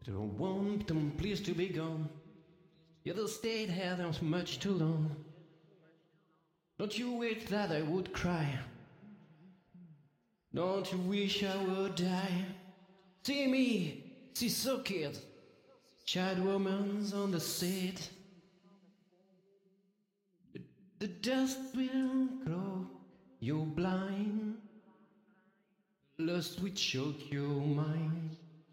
Don't want them please to be gone. You the state had them much too long. Don't you wish that I would cry? Don't you wish I would die? See me, see so kid, child woman's on the seat. The dust will grow, you're blind. Lust will choke your mind.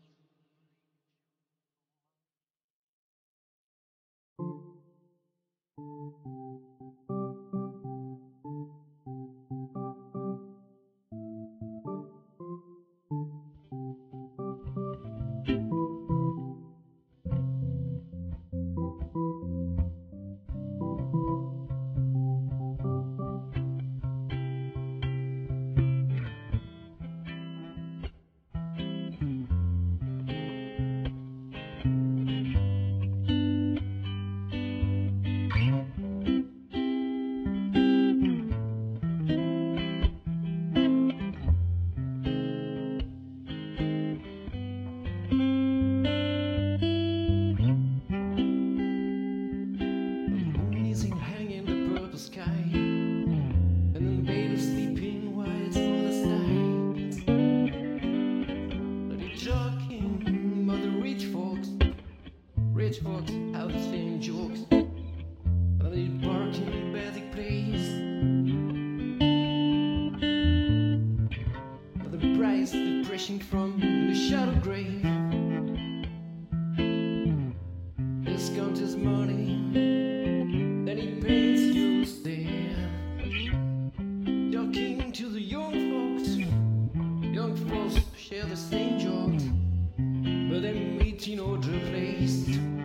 Rich folks have the same jokes, and they bark in a basic place. But the price depression from the shadow grave. This comes his money, then he pays you stay. Talking to the young folks share the same jokes, but they meet in other place.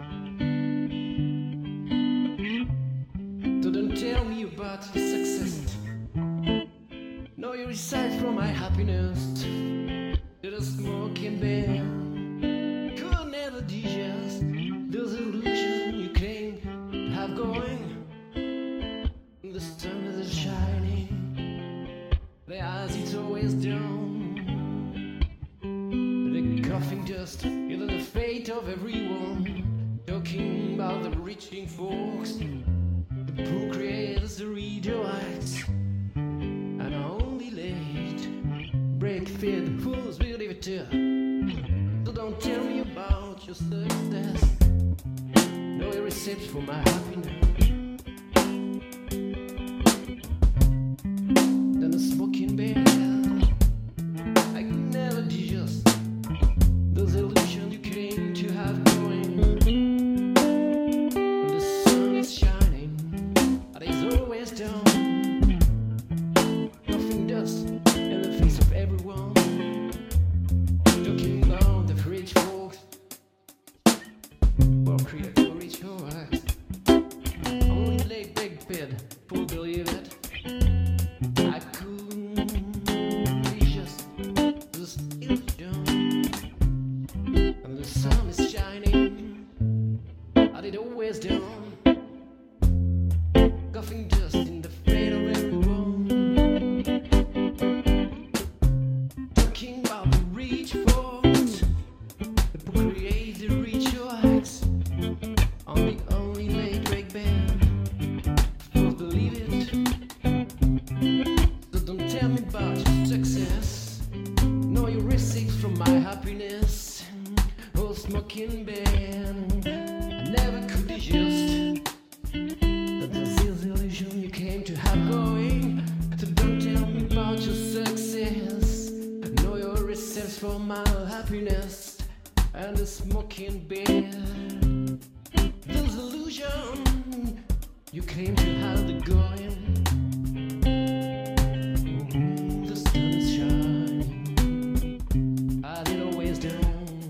So don't tell me about your success. No, you reside from my happiness. That a smoking bear could never digest those illusions you claim to have going. The sun is shining, the eyes it's always down. The coughing dust is the fate of everyone. Talking about the reaching folks, the procreators, the radioacts, and only late break fear the fools will leave it to. So don't tell me about your success. No receipts for my happiness. Then the smoking bear, I could never digest those illusions you claim to have going. When the sun is shining, and it's always down. Nothing dust in the face of everyone. Talking about the rich folks, or create a rich hoax. Only late big bed, full believe it. I couldn't digest this illusion. And the sun is shining, and it always down. Coughing dust in the fate of everyone. Talking about the rich folks, the procreate the rituals on the only late break band. Folks believe it. So don't tell me about your success. No, you receipts from my happiness. Oh, smoking band, I never could digest the illusion you came to have going. So don't tell me about your success. Know your receipts for my happiness and the smoking band. Those illusion you claim to have the going. The sun is shining, and it always down.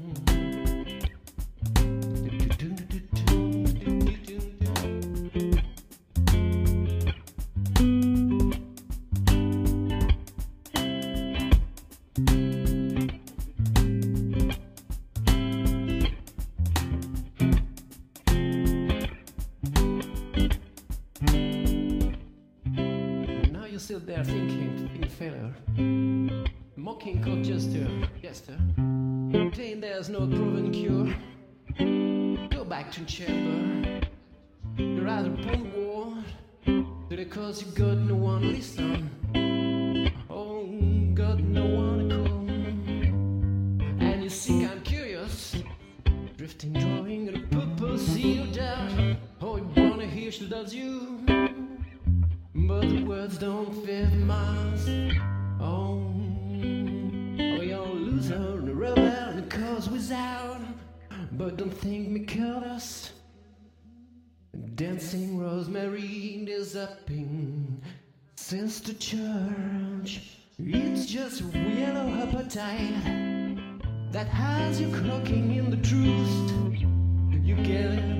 Now you sit there thinking, failure, mocking cold jester, playing that there's no proven cure, go back to chamber. You're either upon ward, because you got no one to listen. Oh, got no one to call. And you think I'm curious, drifting, drawing at a purpose, see you down. Oh, you wanna hear she loves you, but the words don't fit minds. Oh, you're a loser and a rebel and the cause without. But don't think me careless. Dancing rosemary is upping since the church. It's just a yellow appetite that has you clocking in the truth. You get it.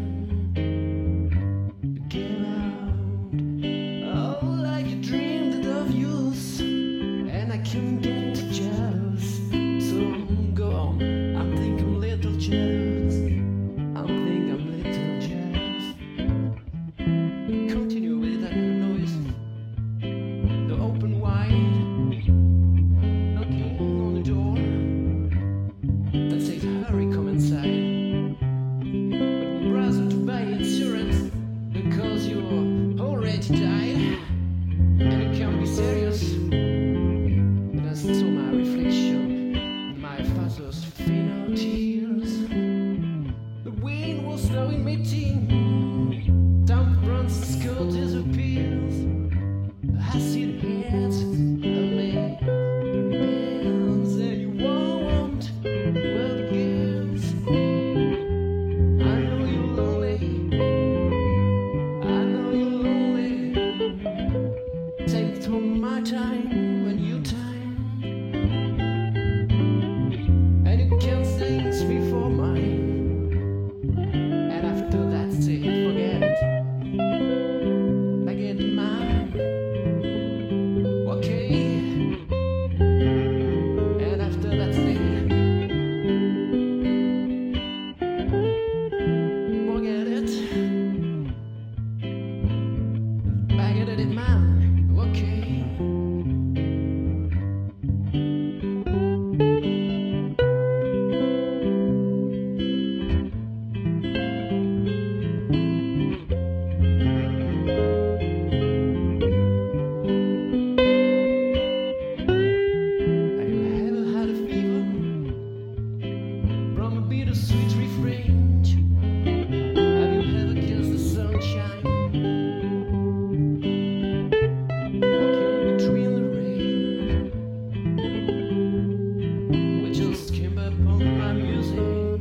You get out. Oh, like you dreamed of youth, and I can't get jealous. So go on. I think I'm a little jealous. I think I'm a little jealous. Continue with that noise. The open wide, knocking on the door that says hurry, come inside. But brother, to buy insurance because you're already died, and you can't be serious. But I saw my reflection in my father's final tears. The wind was slowing me teen. Down runs the skull disappears. I see the heads of me, the bands that you want, well it gives. I know you're lonely, I know you're lonely. Take from my time when you time, and you can't things before mine. And after that, say forget it. I get mine, okay. And after that, say forget it. I get it, mine, okay. Have you ever had a fever from a bittersweet refrain? Have you ever kissed the sunshine, walking between the rain? We just came up on my music,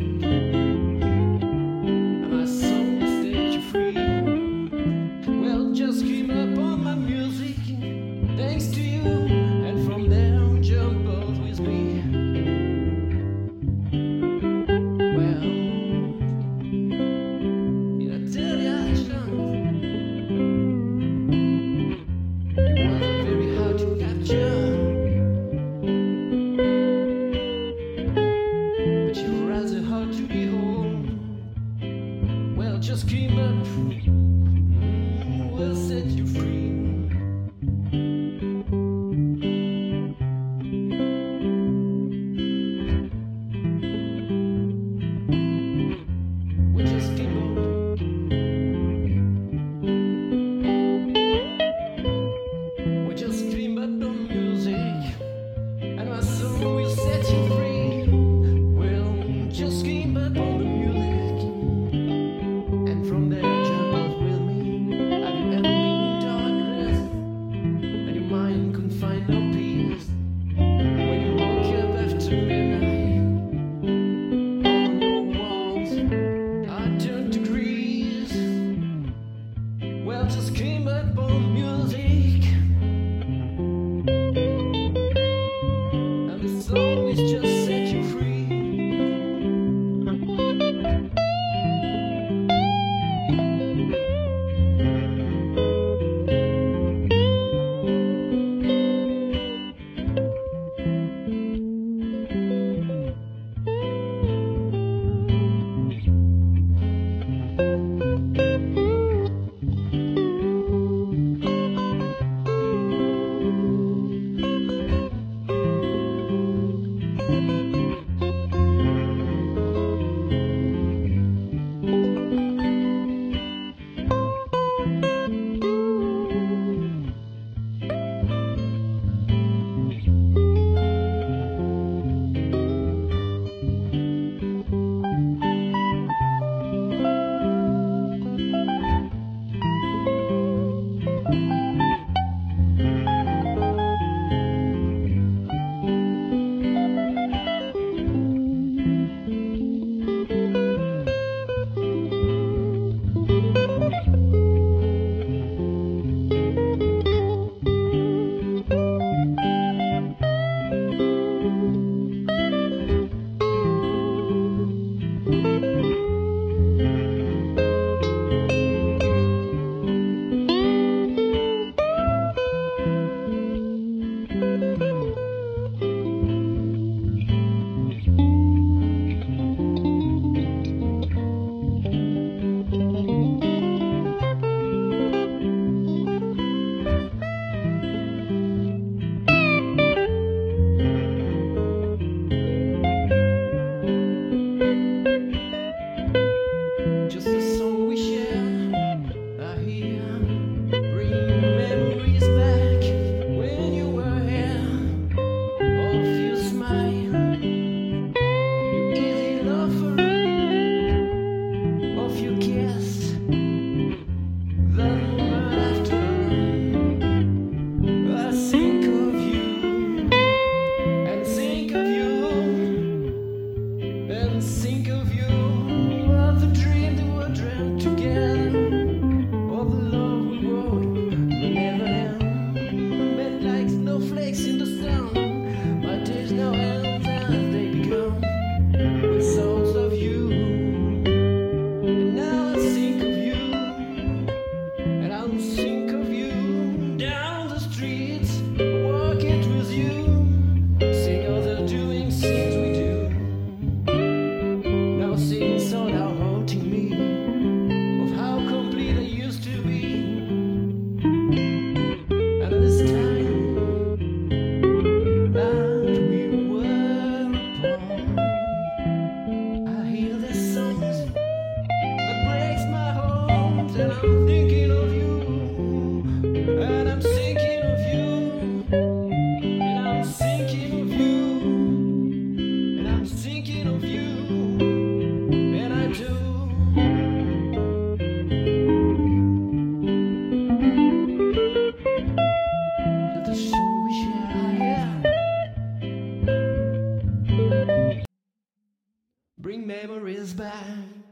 and my song will set you free. Well, just came up on my music, thanks to you, and from there jump out with me. Well, did I tell you I shone? It wasn't very hard to capture, but you were rather hard to behold. Well, just came up, will set you free. We just came up, we just came up on music, and my song will set you free. Well, just came up on the music, and from there jump out with me. Have you ever been in darkness, and your mind couldn't find no peace? When you woke up after midnight, all the walls are turned to grease. Well, just came up on music, and the song is just set you free. and think of you, of the dream that we dreamt together, of the love we wrote will never end. Met like snowflakes in the sun, my days now end as they begun, with thoughts of you. And now I think of you, and I'll think of you down the streets, walking with you, sing all the doing things we do. Now things are now haunting me, of how complete I used to be. And this time that we were apart, I hear the songs that breaks my heart, and I'm thinking of you, and I'm thinking of you, and I'm thinking of you, and I'm thinking of you, and I do. The soul we share, yeah. Bring memories back.